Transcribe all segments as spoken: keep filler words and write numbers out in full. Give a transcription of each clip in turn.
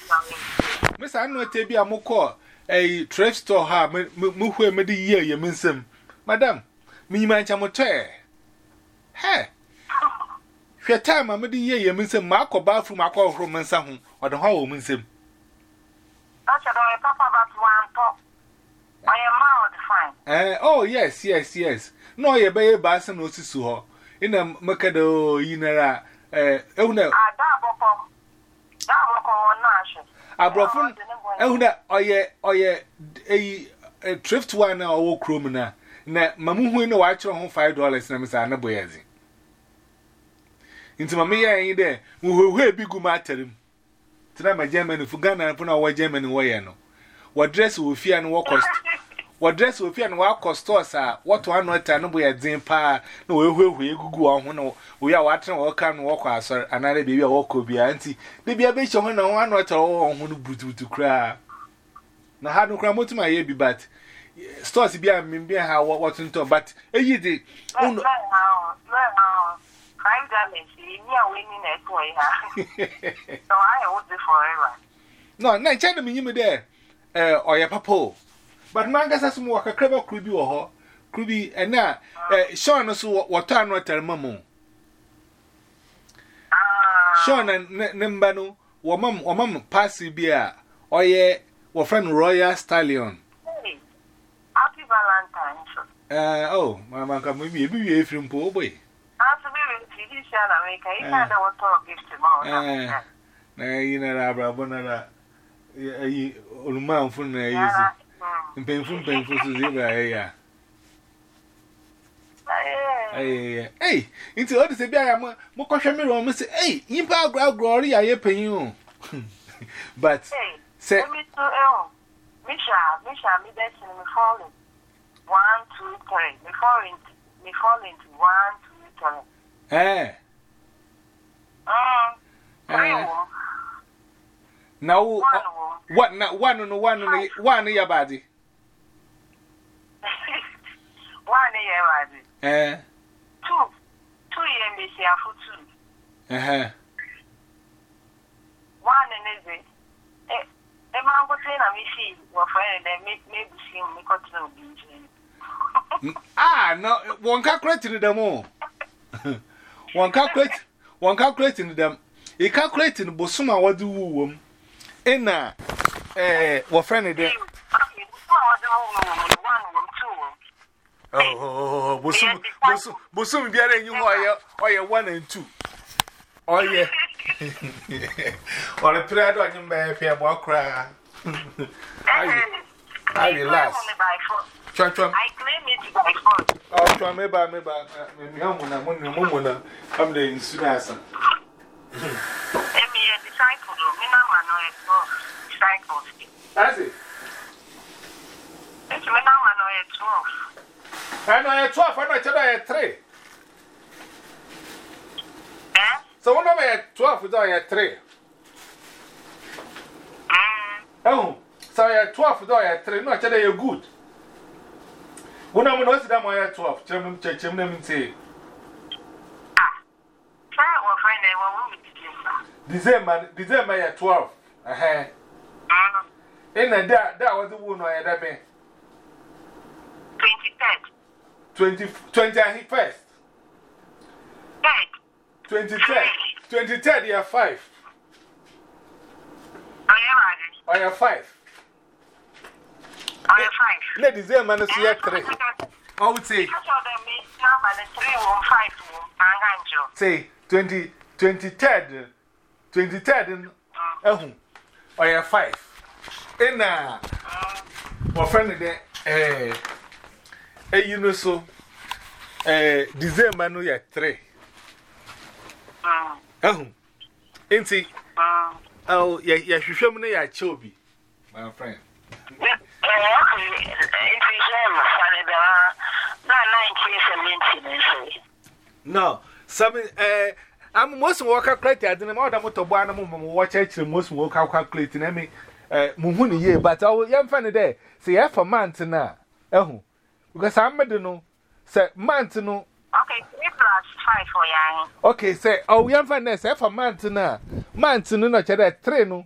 Miss Anno Tabia Moko, a thrift store, ha, Muhu made a year, you mean some. Madam, me man chamote. Hey, your time, I made a year, you mean some Marco bar from Marco from Mansahum, or the whole means him. That's a papa about one pop. I am out fine. Eh, oh, yes, yes, yes. No, you bay a bass and no sister. In a Macado, Inera, eh, oh no. I double. Abrofun ehuna oye oye a thrift one na owo krom na na mamuhu na wa kire ho five dollars na misa na boyazi nti mama ya yin de muhuhu ebigu ma aterim tina ma Germany fu Ghana fu na wo Germany wo ye no wo dress wo fia no wo cost wo dress wo fia no wo cost stores a what one not na boyazin pa na wo ehuehu egugu wo ho na we are watching all can walk as another baby walk will be auntie. Baby, I bet you one one not all on who boot to cry. Now, had no cram to my baby, but stores be a member how what's into but a ye did. Oh, no, five damage, you are winning that way. So I hold it forever. No, no, tell me you there, eh, or your papa. But Mangas has more a clever cribby or her, cribby, and now, eh, Sean us what time not tell mamma. Sean and Nembano, or mum or mum passy beer, or ye, or friend Royal Stallion. Happy Valentine's. Uh, oh, Mamma, come with me, be a from poor boy. After we T V channel, make a kind of what gift tomorrow. Nay, you know, Abra, a Ulman from the easy. Painful, painful to zebra, hey, into other say, I am more question me wrong, Mister Hey, you power glory, I pay you. But say, me to L. Misha, Misha, me that's in me falling. One, two, three. Me falling, me falling to one, two, three. Eh, um, now, what not one on one on one in your body? One in your body. Eh, two, two years, me say for two. Uh huh. One in it. Eh, the man was saying, I see your friend, and make maybe see me got to know. Ah, no, one calculating them all. One calculate, one calculating them. A calculating Bosuma, what do you in a eh, what friend there? Oh, Bosum, Bosum, Bosum, be a new wire, or your one and two. Oh, yeah. Or a prayer on your man, Pierre Walker. I relax. I claim it by phone. Oh, try me by me by me. I'm the insurance. Emi a disciple, me na man no disciples. That's it. It's me na man no twelve. I know you're twelve, I know you're three. Eh? So one of you twelve without your three. Oh, so you're twelve without your three. No, actually, you're good. When I'm going to them, I have twelve. Chum, chum, chum, them say. Ah, try our friend, I will December, December, you're twelve. Uh huh. In a that, that was the one I had been. Twenty third. Twenty, twenty first. Twenty third. Twenty third, you're five. I am five. I am five. Ladies, there, man, see you three. I would say, say, twenty, twenty third, twenty third, oh, I am five. And now, my friend, eh, eh, you know, so, eh, December, no, you're three. Oh, ain't see, oh, yeah, yeah, you show me, I chobi, my friend. No, some eh, I'm most worker crate. I didn't know that motor one watch actually most worker calculating. I mean, eh, Muhuni ye, but I will young funny there. See, F a month now. Oh, because I'm made to know, say, month to know. Okay, three plus five for young. Okay, say, oh, young funny, F a month now. Month to know, not that three no.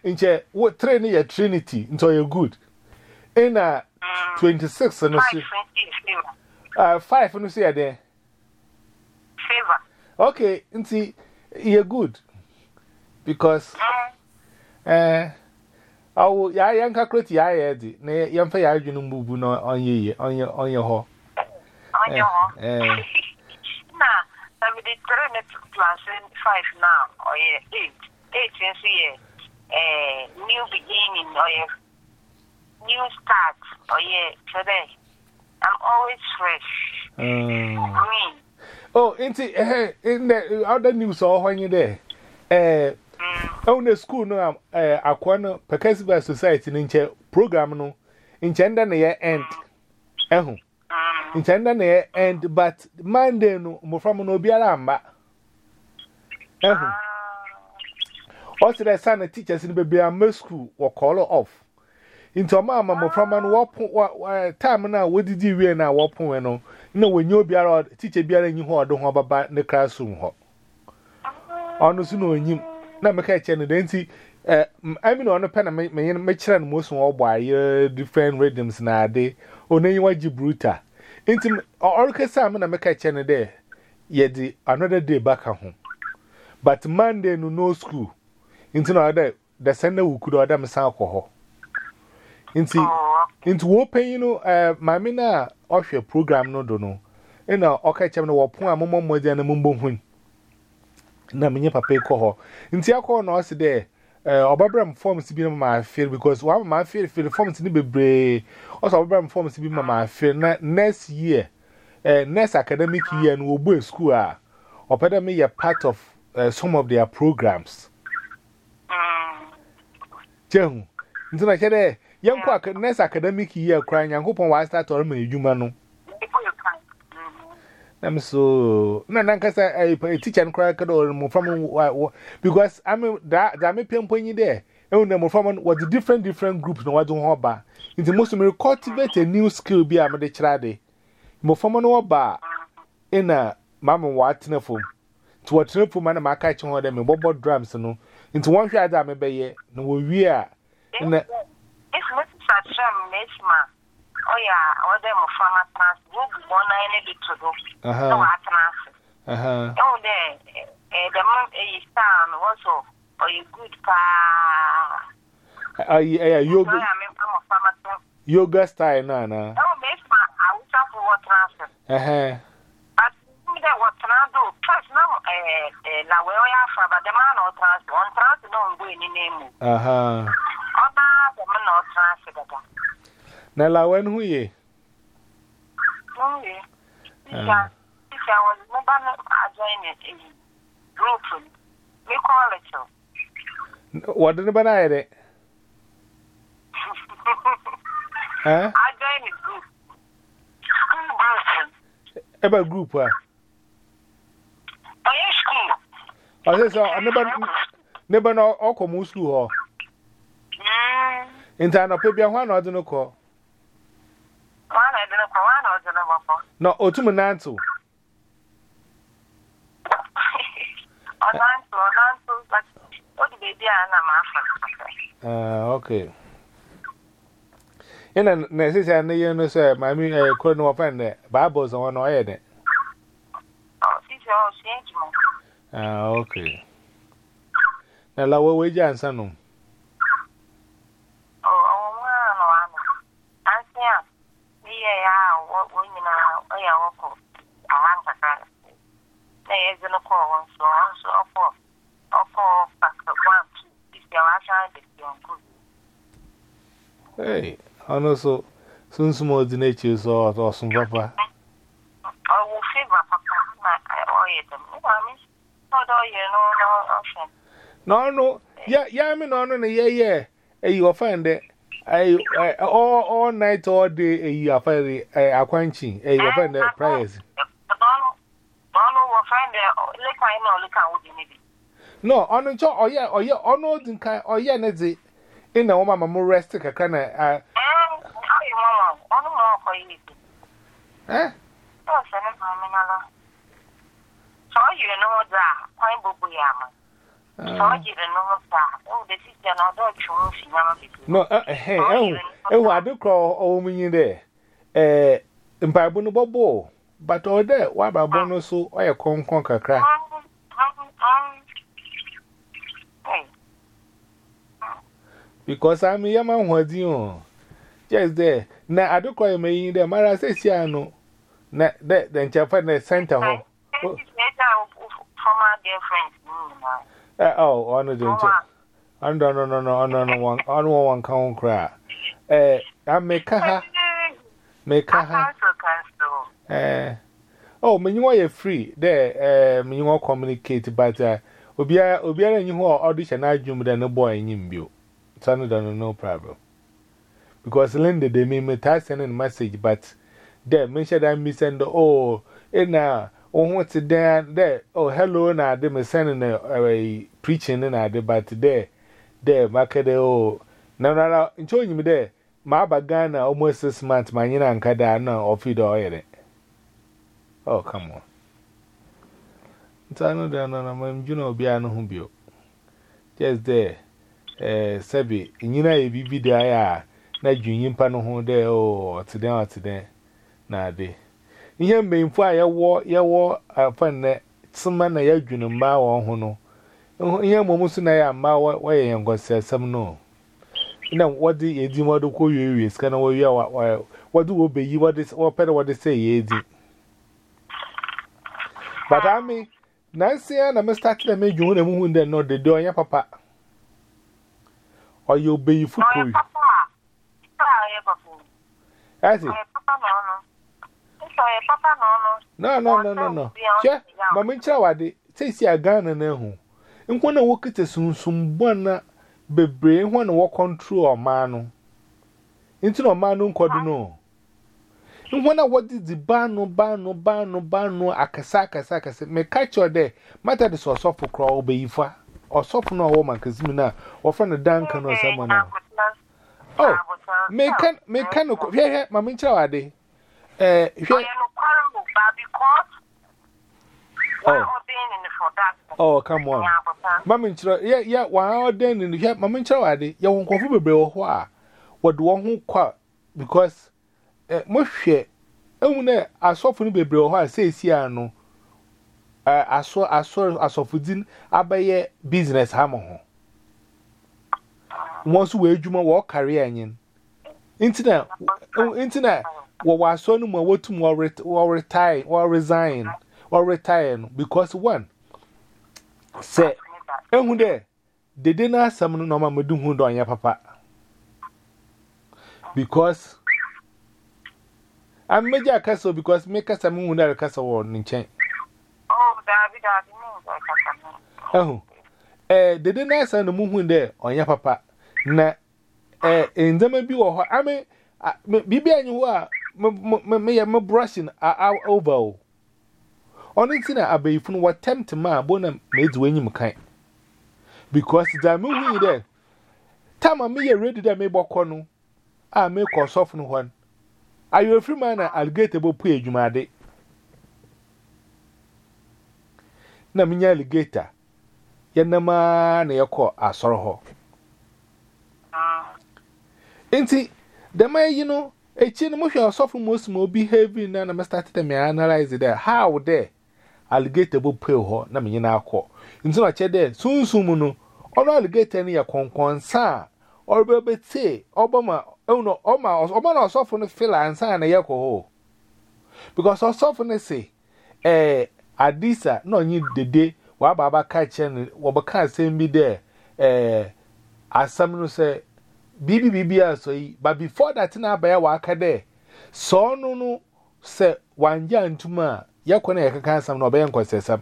inche what train your Trinity into your good. In a twenty-six and uh five and see there. Favor. Okay, inti you're good. Because uh I will ya yanka crate ya yedi. Ne yamfa ya adwunu mbubu no on ye on your on your ho. On your ho. Eh. Nah, I will train it class five now or yeah, eight. Eight and see a new beginning or yeah, new start or yeah, today. I'm always fresh. Um, Green. Oh, inti eh in the other news or when you there. Eh on the school no eh akwa Pekasiba Society ninche program no inchenda na ye end. Ehu. Inchenda na ye end but Monday no mo from no biara amba. Ehu. Also the son teachers in baby am school or call off. Into mama mo from an wop time na what did you wear na wop no. No when you biara teacher biara nyi ho odo ho baba ne classroom ho. Ono so no nyim na me ka che ne denti eh I mean on pen me me me kire no most wo boy different rhythms na ade onenyi waji bruta enti orchestra me na me ka che ne de ye di another day back home but Monday no no school enti no ade the Sunday we could order me san ko ho enti enti wo pen you know eh mama na ohwe program no do no ina oka che me no wo pon amommo modern na mumbo hun na menye papa ko ho nti akọ na o se de eh obabram forms bi na ma feel because wa ma feel feel forms ni bebre o so obabram forms bi ma feel na next year eh next academic year no obo school a opeda me ye part of uh, some of their programs jehu nti na kede yanko next academic year kran yankopon wa start or ma edwuma no I'm so no, Nankasa, a teacher and crack or more from because I mean that that may pinpoint you there. And the more from what the different different groups no I don't hobba. It's the most of me cultivate a new skill be a made trade. More from no bar in a mamma watching a phone. To what trip for man, my catching on them and bobo drums no. Into one shot that may be no we are in the. It's not such a mess, oh yeah, all them of farmer trans book one I need to do. Uh-huh. No trans. Uh-huh. Oh there the month a star also or you good pa. Uh yeah, yoga. Yoga style na na. Oh best ma I will talk for what trans. Uh-huh. But that what trans do. Plus now eh eh la we ya fa but the man no trans on trans no go any name. Uh-huh. Oba the man no trans that. Na la wen hu ye? No ye. Yeah. If I was mobile join it group. Me call it. What did I it? Huh? I join it group. School group. About group where? Oh yes, school. I say so I never never know all come school ho. Mm. In time of baby one or don't call. One I don't know one or don't know. No, Otumu Nantu. Oh, Nantu, Nantu, but what did they do? I'm ah, okay. And then, necessarily, you know, sir, my me, I couldn't offend the Bibles on our head. Oh, she's all changed. Ah, okay. Now, lower wage and son. Yeah, what women are, oh, yeah, what I want to say. There is no call, so also for, or for factor one, if you are trying to be good. Hey, and also, soon some more the nature so awesome, Papa. I will favor Papa, I owe them. I mean, not all you know, no option. No, no, yeah, yeah, I mean, no, no, yeah, yeah, you offend it. I all all night all day a year for the aquanching a you find the prayers. No, on the job, or yeah, or yeah, or no, didn't kind or yeah, Neddy in the woman more restic a kind of. Eh? So you know that, Pine Bubuyama. No, hey, oh, oh, I do call all me there. Eh, in Bible Bobo, but all there, why by bonus so or a con conquer crack. Because I'm a young man, what do you just there? Now I do call me in there, Mara says, yeah, no, that then Japan center home. From my dear friends, oh, on the danger. I don't know, no, no, no, no, one, on one can't cry. Eh, I make her make her. Eh, oh, when you are free, there, eh, when you are communicate, but uh, Obia, Obia, and you are audition, I jump than a boy in you. Son, don't no problem. Because Linda, they may me send a message, but there, mention that me send the oh, and now, oh, what's it there, there, oh, hello, and I did me sending a preaching, and I did, but there. There, market oh, no, no, no, enjoying me there. My bagana almost six months, my yin and kada no, or feed or oh, come on. It's another, no, no, you know, be an humbio. Just there, eh, Sabi, in Yina, be there, not junior pano there, oh, today or today, na day. In him being fire, war, ya war, I find that some man a yajun and bow on hono. Here, Momusuna, my way, and got said some no. You know what the Eddie model call you is kind of where you are. What do obey you? What is or better what they say, Eddie? But I mean, Nancy and I must start to make you the moon then not the door, your papa. Or you obey you for you. I see. No, no, no, no, no. Yeah, Mamma Chawadi says you are gone and home. And when I walk it soon, some one be brain when I walk on through a man into a man on cordino. And when I what did the ban no ban no ban no ban no akasaka saka said, may catch your day, matter the source of a crow be fa or soften a woman, Casmina, or from a Duncan or someone else. Oh, may can may can no here, Mamma Chawadi. Eh, here. Oh. Oh, come on. Mamma, yeah, yeah, while then in the yet, Mamma Chawadi, you won't confirm a bill. What do one who quite because eh, Moshe, oh, I saw from the bill, I say, Siano. I saw, I saw, I saw for din, I buy a business hammer. Once we do my work career in internet, internet, what was so no more to more retire or resign. Or retire because one say, and there they didn't ask some no mamma do who on your papa because I'm major castle because make us a moon that a castle in chain. Oh, oh, eh, they didn't ask the moon there on your papa. Na eh, in the maybe or I mean, maybe I knew me a brushing our over. On it, I be from what tempt my bonum made when you kind. Because the movie there. Tama me ready that may walk on. I may call soften one. Are you a free man? I'll get a book page, my day. Naminya alligator. Yanama, near call a sorrow. Ain't it? The man, you know, a chin motion soften most more behaving, and I must start to me analyze it there. How there? Alligator will pay her, Namina call. Into a cheddar, soon soon, or alligator near con sa, or baby say, Obama, oh no, Oma, or Obama soften the filler and sign a yako. Because I soften say, eh, Adisa, no need the day, while Baba catching, what can't say me there, eh, as some say, Bibi Bibia, so but before that, now by a waka there, so no, no, say one young to ma. Ya kwana ya kaka sam no bayan kwase sam.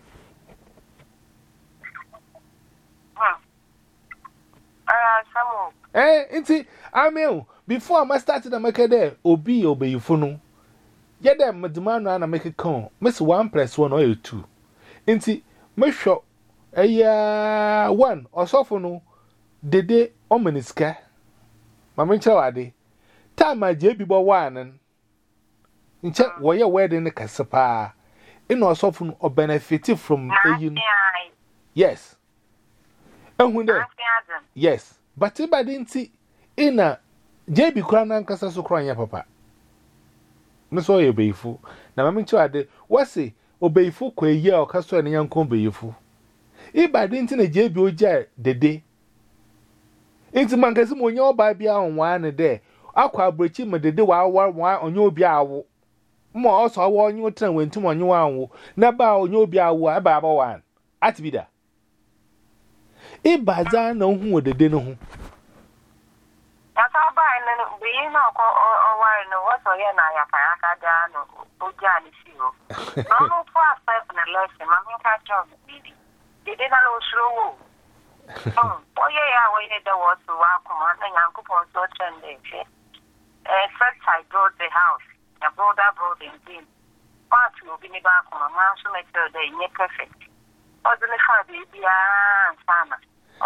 Ah, samu. Eh, inti amel before I start to make there obi obey funu. Ya dem medimano na make con. Miss one plus one or two. Inti me sure eh one osofo no dede omeniska. Mama nchawade. Time aje bi bo one. Nche wo ye wedding kasapa. In or often or benefit from a yes. Yes, but if I didn't see in a J B Cranan Casaso crying, papa. No, so you be fool. Now, I'm into it. What's say, obey fool, quay year or castle and young combe you fool. If I didn't see a J B O J the day. It's a mancasm when you're by be on one a day. I'll quite breach him the day while one on your biaw. More also, I want you to win two on your own. Never on your biaw about one. At be there. If Bazan know who the dinner. That's all by and we know or why no what's or yana Yakaka down or Johnny Siro. No, no, for a step in a lesson, Mamma catch on. They didn't know slow. Oh, yeah, I waited the was to welcome and Uncle Ponso ten days. First, I brought the house, a brother brought in team. Part will be back on a man, so make sure they make perfect. Or the baby, ah, Sana.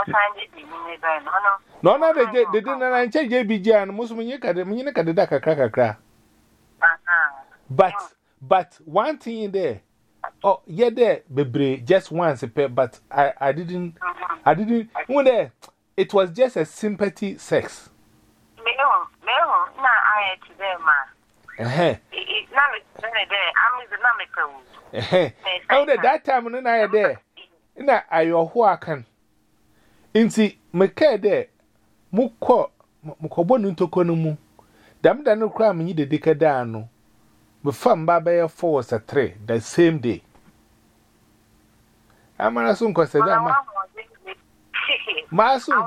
No, no, they didn't and change J B J and Muslim Academy, Cadaka cracker. But, but one thing in there, oh, yeah, there, baby, just once a pair, but I, I didn't, I didn't, when there, it was just a sympathy sex. No, no, no, I had to them, man. Eh, it's not there, I'm the Namico. Eh, oh, that time when I had there, and I, your who I can. Inti meke de muko mukobo ntoko no mu dam da no kra me de dekada no me fam ba ba four or three the same day amara so nkose da ma ma so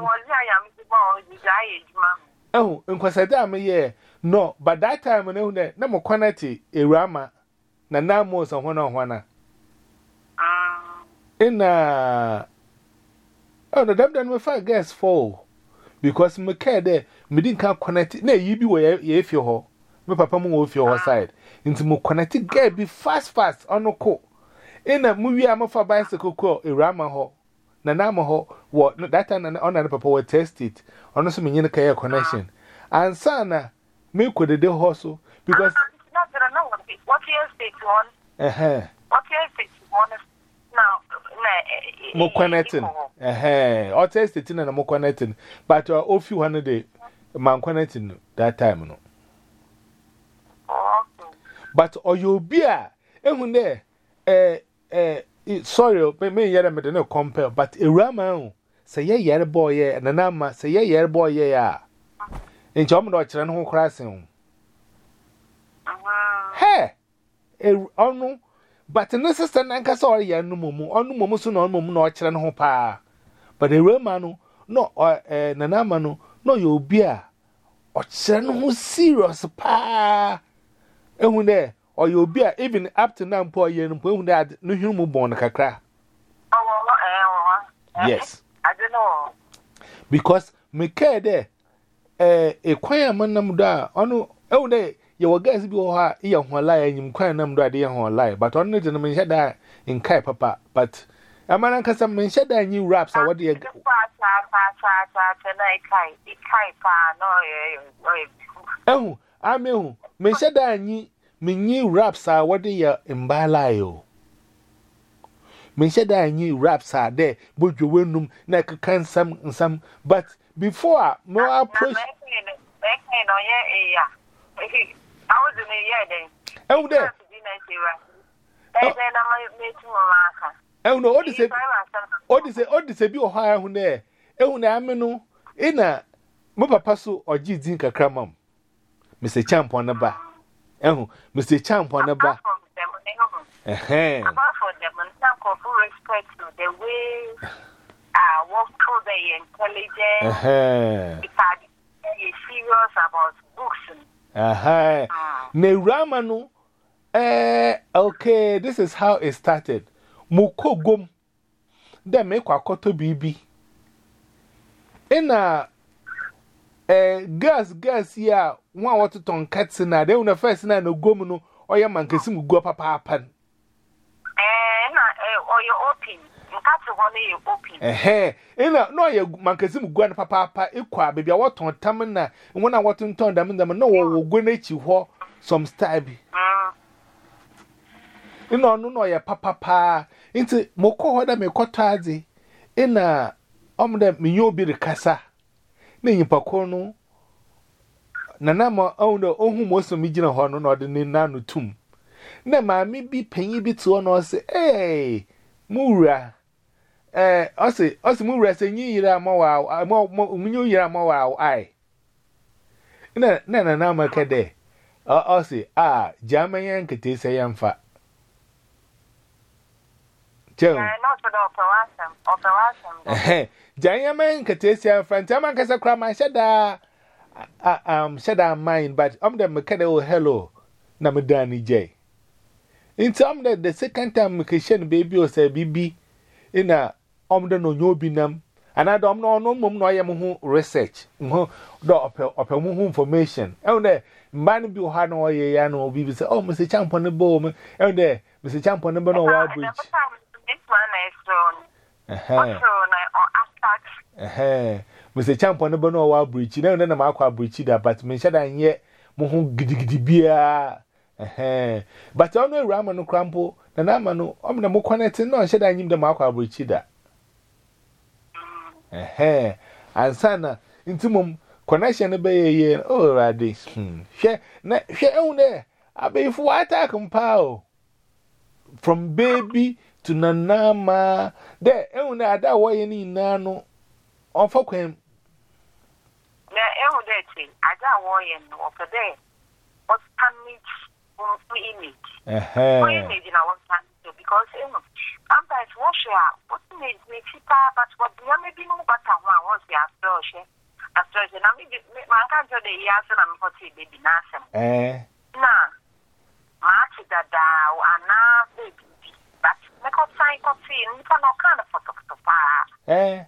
oh nkose da me ye no but that time no na na mo connect ewrama na na mo so ho na ho na ah ina oh, no, them done with five guests fall because me care there, me didn't can connect. No, you be where you feel her. My papa mo with your side. Into mo connect get be fast, fast on no co. In a movie, I'm off a bicycle call a rama ho. Na na mo ho, what that time on another papa will test it. Honestly, me in a care connection. And sana, me could the hustle because not that I know what you speak on. Uh huh. What you speak on now. Mo connecting. Eh, or test it in and mo connecting. But uh, oh, few hundred day, man connecting that time, no. But or you be a, and there, eh, eh, sorry, me yet me no compare, but a rama say, yeah, yeah, boy, yeah, and a nama say, yeah, yeah, boy, yeah. In John Dutch and who crossing. Hey, a oh but the sister Nanka sorry, ya no mumu, on mumu soon on mumu no chan ho pa. But a romano, no, or a nanamano, no, you beer. Or chan who serious pa. And when there, or you beer, even up to now, poor yen, when that no human born a cacra. Yes, I don't know. Because me care there, a choir man namuda, oh, day. You guys be or you won't lie and you can't number idea won't lie, but on the gentleman said that in Kai Papa. But a man can some men said that new raps are what you get. Oh, I mean, men said that me new raps are what they are in Balayo. Men said that new raps are there, but you win them like can some and some. But before more approach. I was in a year then. Oh, there. Oh, no, what is it? What is it? What is it? Be higher on there. Oh, no, I mean, in a Moppa Passo or G. Zinka Cramum. Mister Champ on the bar. Oh, Mister Champ on the bar. Eh, eh. Apart from them, and some full respect to the way I walk through the intelligence. Eh, if I be serious about books. Aha. Ne Ramano. Eh, okay, this is how it started. Muko gum. Then make a koto bibi. In a eh, gas, gas, yeah, one water ton cats in a day on the first night no gomuno or your man can sing go papa pan. Eh, or you open. Eh, eh, no, your man can sing go and papa, equa, baby, I want on Tamina, and when I want to turn them in them, no one will go at you some stabby. You know, no, no, your papa, into Moko, what I may call Tazi in a om de me yo bi rekasa na nyipa ko no na na ma on do ohun mo so mi gina ho no na de ni nanu tum na ma mi bi panyi bi to no se eh mura eh ose ose mura se nyi yira ma wa mo mo nyi yira ma wa ai na na na na ma kede ose ah jamayan kete se yamfa Joe. Yeah, not to the operation. Operation. Jamayan kete se yamfa ntama kasa kra ma sheda um sheda mind but um the mekede oh hello na me dani j into um the the second time me question baby o say bibi ina um the no nyobi nam another um no no mum no yem ho research ho do ope ope mu ho information e dey man bi o ha no ye ya no bibi say oh Mister Champion ne bo me e dey Mister Champion ne bo no wa bridge this one is on eh on attack eh Mister Champion ne bo no wa bridge na na ma akwa bridge da but me shada nye mo ho gidigidi bia eh but ono ewura no krampo na na ma no o me na mo connect no shada nyim da ma akwa bridge da eh ansana intimum connection be ye oh rade hmm hwe na hwe ehun de abefu attack mpa from baby to nanama de ehun de ada wo ye ni na no onfa kwen na ehun de ti ada wo ye no opede what can meet from image eh image na what can do because ehun sometimes what share what need me fipa but what do me be no bata ho a what ya so she after she na me man kan to the year so na me for baby na asem eh na ma ti dada ana baby but me ko sai ko fi ni ko no kan photo photo pa eh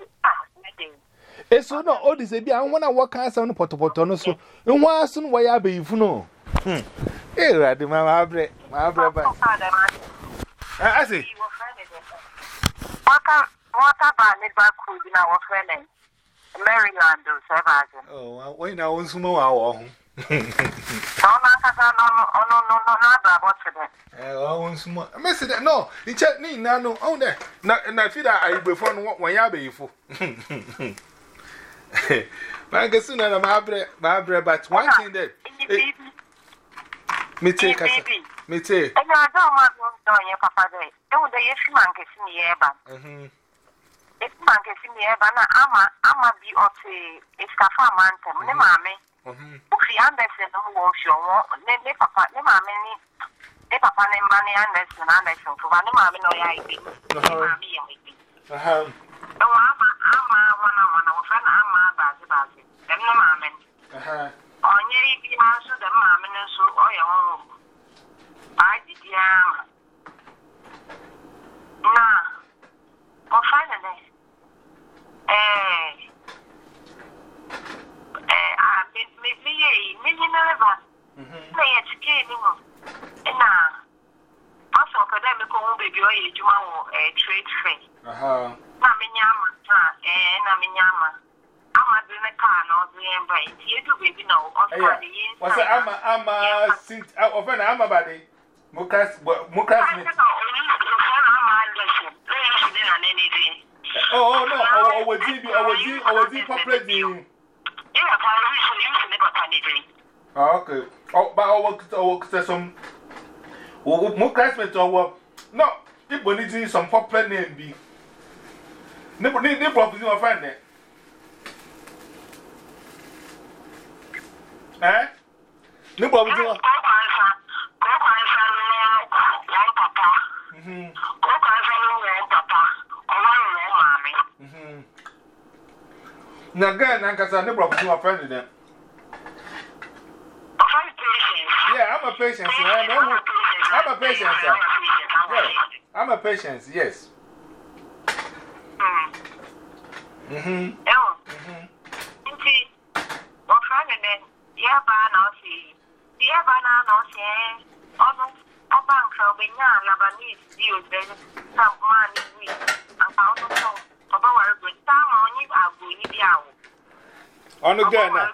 eso no o di se bia wona wo kan sa no potopoto no so nwa aso no ya abeyifu no hm eh rade ma ma bre ma bre ba ah asi waka waka ba ne ba ku bi na wo friend Maryland o seven oh we na won suma wa wo ho no na ka no no no no no na ba bot today eh wa won suma me se no ni che ni na no on de na na fi da ayigbefo no won ya abeyifu man get soon na ma bre ma bre but one thing that me take us me take e na do ma do yen papa de e wo de ye fi man ke si ni ye ba mhm e fi man ke si ni ye ba na ama ama bi o te e ska fa man tem ne ma me mhm o fi anderson no wo fi o ne ne papa ne ma me ni e papa ne ma ne anderson anderson to ba ne ma me no ya ibi ma me ya ibi aha o ama ama wana wana wo fa na ama ba zi ba zi dem no ma me aha onye ibi ma so dem ma me no so o ye ho I did ya na o fa na ne eh eh a me me me ye me ni na ba mhm na ye tike ni mo na aso ka da me ko ho baby o ye juma wo eh trade fair aha na me nyama ta eh na me nyama ama de ne ka no de en ba ti edu baby na o so de yin what's ama ama sint of na ama ba de mukas mukas me oh oh no oh oh D B oh D oh D popular D yeah pa so you se ne ba ta ni de ah okay oh ba oh oh some oh mukas me to oh no people need some popular name be ne ne ne proposition of friend eh eh ne proposition mhm ko ka sa no wo papa o wa no mami mhm na ga na ka sa ne proposition of friend dem yeah I'm a patient I know I'm a patient sir yeah I'm a patient yes mhm mhm inti o friend dem ya ba na si ya ba na no si ono abanka obenya Lebanese di obe ta man ni anta ono so oba ware go ta ma onyi ago ni bi awo ono Ghana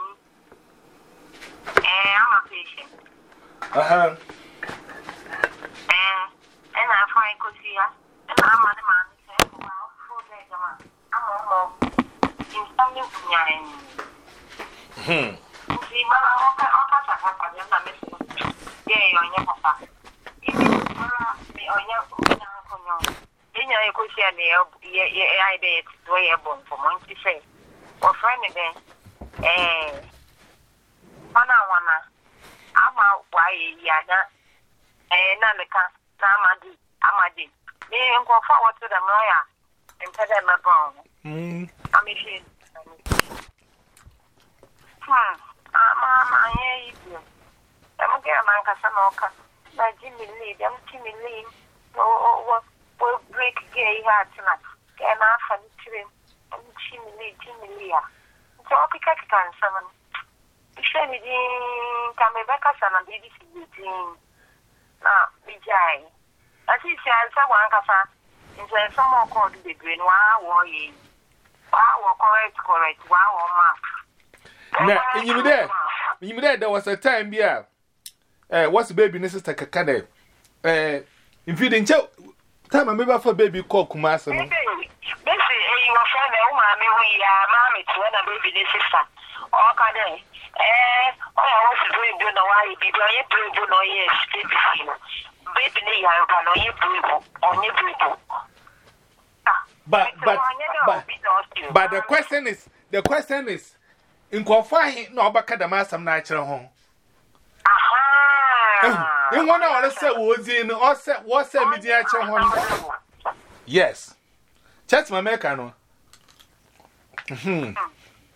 eh I'm a patient aha eh and I find ko si ya and I'm a man say ko ma fo de jama amo Hmm. See, Mama, okay, okay, Papa, you're not missing. Yeah, on your papa. If you on your own, then you could see an idea to weigh a bone for Monty say. Or friend again, eh, Mana Wana, I'm out why Yana, eh, Nanaka, Namadi, Amadi. They go forward to the Maya and tell them a bone. Hmm. I'm machine. Hmm. Mama, I hear you. I'm going to get a man, my Jimmy Lee, them Jimmy Lee, or will break gay heart tonight. Can I find him? And Jimmy Lee, Jimmy Lee. So I'll pick up on someone. If anything, come back as an B B C meeting. Now, be jay. As he says, someone can say some more called the green. Wow, ye. Wow, correct, correct. Wow, map. Now, you there? You there? There was a time, yeah. Eh, what's the baby, sister Kakade? Eh, if you didn't tell, time I remember for baby called Kumasa. This is a friend, oh, mammy, we are mammy to a baby, sister. Oh, can I? Eh, oh, I want to bring you know why you be going to do no yes, baby, you are going to you on your people. But, but, but, but the question is, the question is, in Kofa, no, but Kadama, some natural home. Aha! In one hour, say, was in or said, was said, media home. Yes. Chat my mechano. Hm.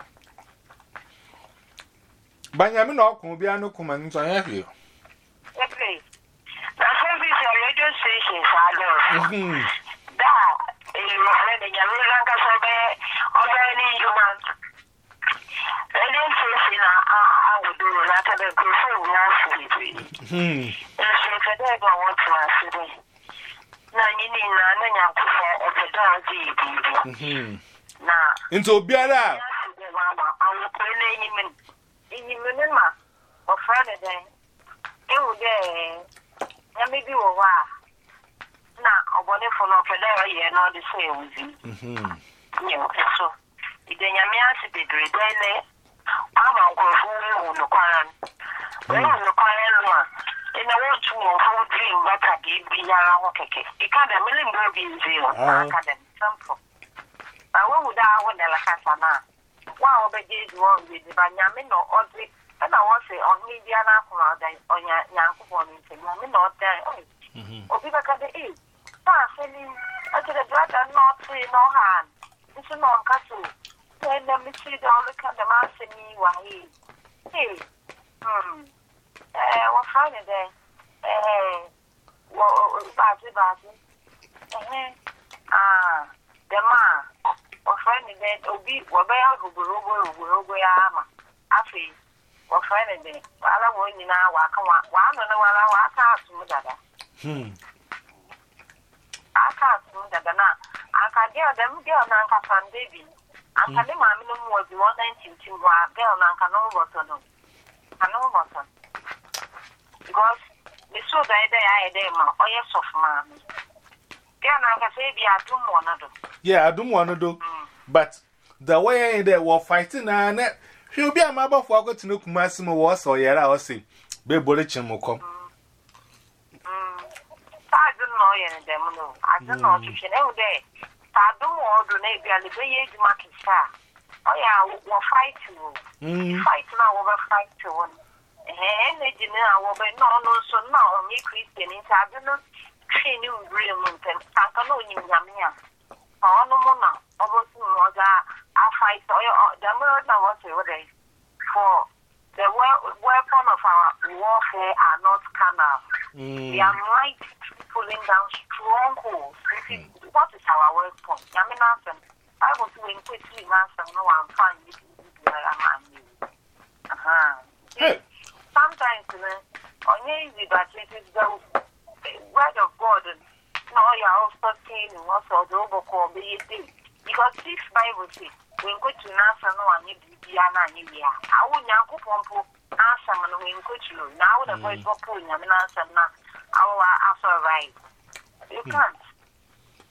Banyamin or Kubiano command to have you. Okay. Now, service a radio station, I know. That. When you look at any human, and then say, I would do that at the prefer hm. If I don't want to answer me. Now, you need none of the dog. Now, into Biara, I will play in Minima or Friday. It would be, and maybe a while. Now, I want to follow up and all the same with you. You so, if the Yamias be great, I'm going to go on. When you call one, in a word to whole dream, but I did be a okay. It can't a million baby zero. Academy, simple. I would I want a Casana. Wow, the days won't be the Banyamin or Audrey, and I was on Mediana on your young woman, Yamin or there. Or be back at the age. I said, the brother not say no hand. It's a non castle. Then let me see the only kind of answer me why he. Hey, hmm. Eh, what's funny there? Eh, what, Bassy Bassy? Eh, ah, the man. What's funny there? Obi, what bear who will over, will over armor. I feel. What's funny there? While I want you now, I come one, one, and while I walk out to that. Hmm. I can't do that. I can't get them girl Nanka Fan baby. I can't name my minimum was one nineteen to girl Nanka no button. I know button. Because the so that I day, my oh, yes, of mammy. Girl Nanka say, I do one another. Yeah, I don't want to do. But the way they were fighting, and she'll be a mother for go to look Massimo was or yet, I'll say, Baby Bollichin will come. I don't know any them, no. I don't know if you know day. I don't want to name the way you market star. Oh, yeah, we'll fight you. Fight now over fight to one. And they didn't know, but no, no, so now, me Christian, I don't know. She knew real mountain. I can know you, Yamia. Oh, no more now. Over to Moza, I fight the murder was already. For the weapon of our warfare are not carnal. They are mighty. Pulling down strongholds. What is our weapon? I mean, I was doing quickly last time. No, I'm fine. Sometimes, on easy, but it is the word of God. No, you're also saying also the overcall be it. Because this Bible says, when go to Nasa, no one need to be an idea. I would not go pump answer when go to you. Now the voice of pulling, I mean, answer now. Our after right. You can't.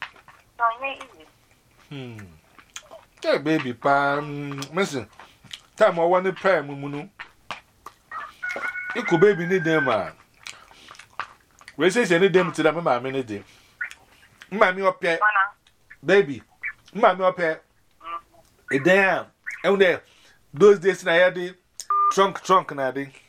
So easy. Hmm. Yeah, baby, Pam, listen. time I want to pray, Munu. You could baby need them, man. We say, any them to the mamma minute. Mammy up here, baby. Mammy up here. A damn. And there, those days I had the trunk, trunk, and I think.